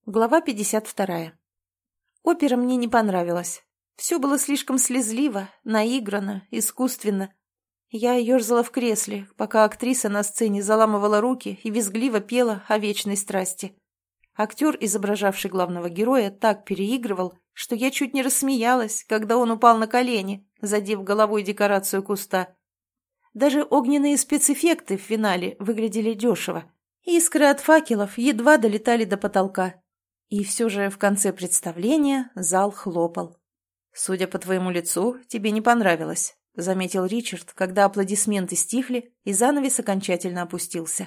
Глава 52. Опера мне не понравилась. Все было слишком слезливо, наиграно, искусственно. Я ерзала в кресле, пока актриса на сцене заламывала руки и визгливо пела о вечной страсти. Актер, изображавший главного героя, так переигрывал, что я чуть не рассмеялась, когда он упал на колени, задев головой декорацию куста. Даже огненные спецэффекты в финале выглядели дешево. Искры от факелов едва долетали до потолка. И все же в конце представления зал хлопал. «Судя по твоему лицу, тебе не понравилось», — заметил Ричард, когда аплодисменты стихли и занавес окончательно опустился.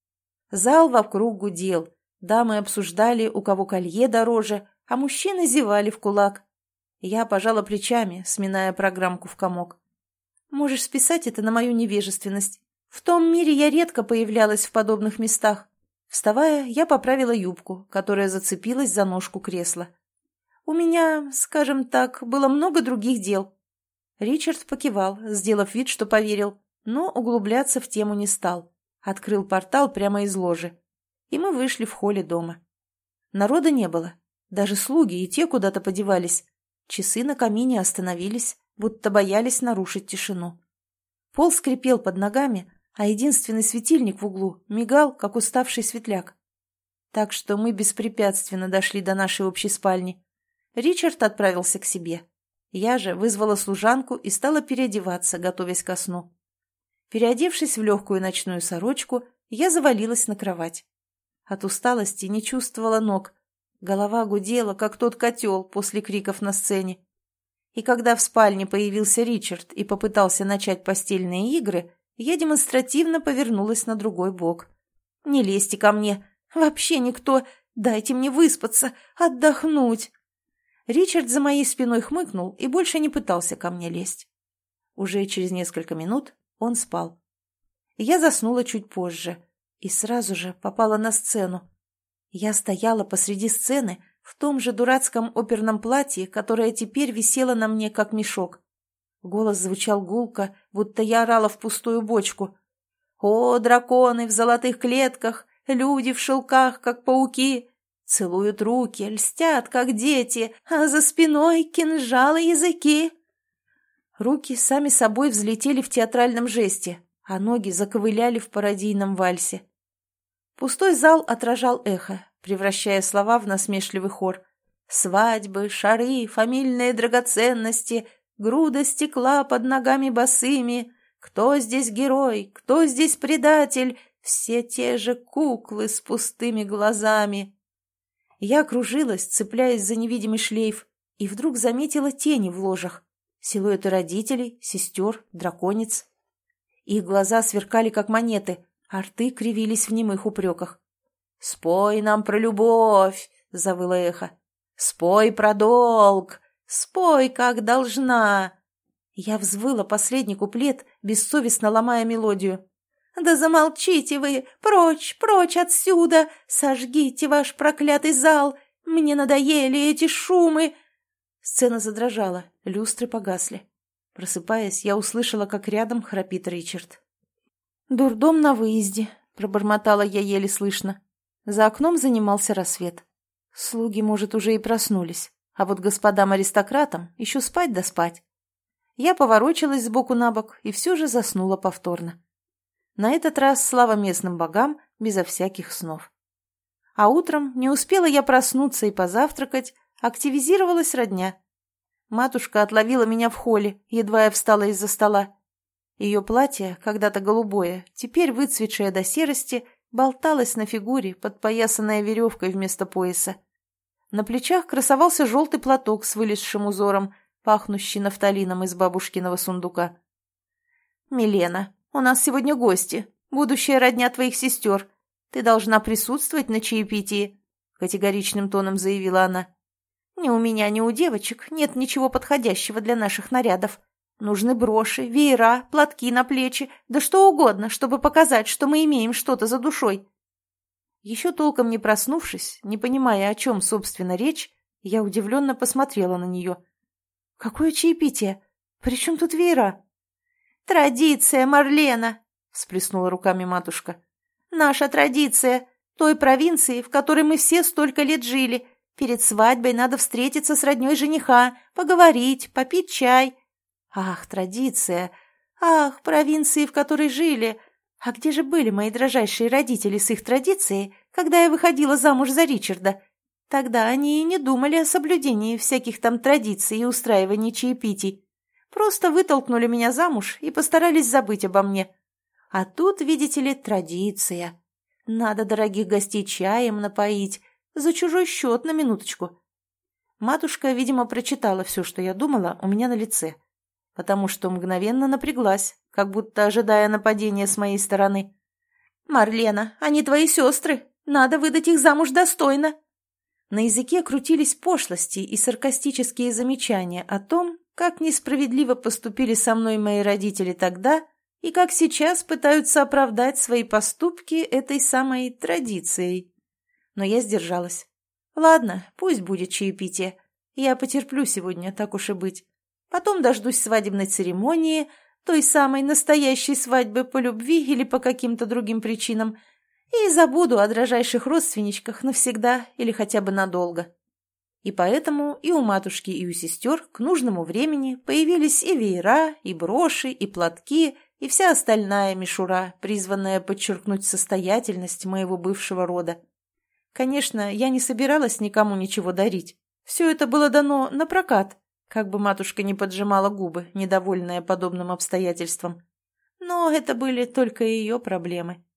Зал вокруг гудел, дамы обсуждали, у кого колье дороже, а мужчины зевали в кулак. Я пожала плечами, сминая программку в комок. «Можешь списать это на мою невежественность. В том мире я редко появлялась в подобных местах». Вставая, я поправила юбку, которая зацепилась за ножку кресла. «У меня, скажем так, было много других дел». Ричард покивал, сделав вид, что поверил, но углубляться в тему не стал. Открыл портал прямо из ложи. И мы вышли в холле дома. Народа не было. Даже слуги и те куда-то подевались. Часы на камине остановились, будто боялись нарушить тишину. Пол скрипел под ногами, а единственный светильник в углу мигал, как уставший светляк. Так что мы беспрепятственно дошли до нашей общей спальни. Ричард отправился к себе. Я же вызвала служанку и стала переодеваться, готовясь ко сну. Переодевшись в легкую ночную сорочку, я завалилась на кровать. От усталости не чувствовала ног. Голова гудела, как тот котел после криков на сцене. И когда в спальне появился Ричард и попытался начать постельные игры, я демонстративно повернулась на другой бок. «Не лезьте ко мне! Вообще никто! Дайте мне выспаться, отдохнуть!» Ричард за моей спиной хмыкнул и больше не пытался ко мне лезть. Уже через несколько минут он спал. Я заснула чуть позже и сразу же попала на сцену. Я стояла посреди сцены в том же дурацком оперном платье, которое теперь висело на мне как мешок. Голос звучал гулко, будто я орала в пустую бочку. «О, драконы в золотых клетках, люди в шелках, как пауки, целуют руки, льстят, как дети, а за спиной кинжалы языки». Руки сами собой взлетели в театральном жесте, а ноги заковыляли в пародийном вальсе. Пустой зал отражал эхо, превращая слова в насмешливый хор. «Свадьбы, шары, фамильные драгоценности, груда стекла под ногами босыми. Кто здесь герой, кто здесь предатель? Все те же куклы с пустыми глазами». Я кружилась, цепляясь за невидимый шлейф, и вдруг заметила тени в ложах. Силуэты родителей, сестер, драконец. Их глаза сверкали, как монеты, а рты кривились в немых упреках. «Спой нам про любовь!» — завыло эхо. «Спой про долг! Спой, как должна!» Я взвыла последний куплет, бессовестно ломая мелодию. «Да замолчите вы! Прочь, прочь отсюда! Сожгите ваш проклятый зал! Мне надоели эти шумы!» Сцена задрожала, люстры погасли. Просыпаясь, я услышала, как рядом храпит Ричард. «Дурдом на выезде», — пробормотала я еле слышно. За окном занимался рассвет. Слуги, может, уже и проснулись, а вот господам-аристократам еще спать да спать. Я поворочилась сбоку на бок и все же заснула повторно. На этот раз слава местным богам, безо всяких снов. А утром не успела я проснуться и позавтракать, активизировалась родня. Матушка отловила меня в холле, едва я встала из-за стола. Ее платье, когда-то голубое, теперь выцветшее до серости, болталось на фигуре, подпоясанное веревкой вместо пояса. На плечах красовался желтый платок с вылезшим узором, пахнущий нафталином из бабушкиного сундука. «Милена, у нас сегодня гости, будущая родня твоих сестер. Ты должна присутствовать на чаепитии», — категоричным тоном заявила она. «Ни у меня, ни у девочек нет ничего подходящего для наших нарядов. Нужны броши, веера, платки на плечи, да что угодно, чтобы показать, что мы имеем что-то за душой». Еще толком не проснувшись, не понимая, о чем, собственно, речь, я удивленно посмотрела на нее. «Какое чаепитие? При чем тут веера?» «Традиция, Марлена!» — всплеснула руками матушка. «Наша традиция. Той провинции, в которой мы все столько лет жили. Перед свадьбой надо встретиться с роднёй жениха, поговорить, попить чай. Ах, традиция! Ах, провинции, в которой жили! А где же были мои дрожайшие родители с их традицией, когда я выходила замуж за Ричарда? Тогда они и не думали о соблюдении всяких там традиций и устраивании чаепитий. Просто вытолкнули меня замуж и постарались забыть обо мне. А тут, видите ли, традиция. Надо дорогих гостей чаем напоить, за чужой счет на минуточку. Матушка, видимо, прочитала все, что я думала, у меня на лице, потому что мгновенно напряглась, как будто ожидая нападения с моей стороны. «Марлена, они твои сестры, надо выдать их замуж достойно». На языке крутились пошлости и саркастические замечания о том, как несправедливо поступили со мной мои родители тогда и как сейчас пытаются оправдать свои поступки этой самой традицией. Но я сдержалась. Ладно, пусть будет чаепитие. Я потерплю сегодня, так уж и быть. Потом дождусь свадебной церемонии, той самой настоящей свадьбы по любви или по каким-то другим причинам, и забуду о дрожайших родственничках навсегда или хотя бы надолго. И поэтому и у матушки, и у сестер к нужному времени появились и веера, и броши, и платки, и вся остальная мишура, призванная подчеркнуть состоятельность моего бывшего рода. Конечно, я не собиралась никому ничего дарить. Все это было дано на прокат, как бы матушка не поджимала губы, недовольная подобным обстоятельством. Но это были только ее проблемы.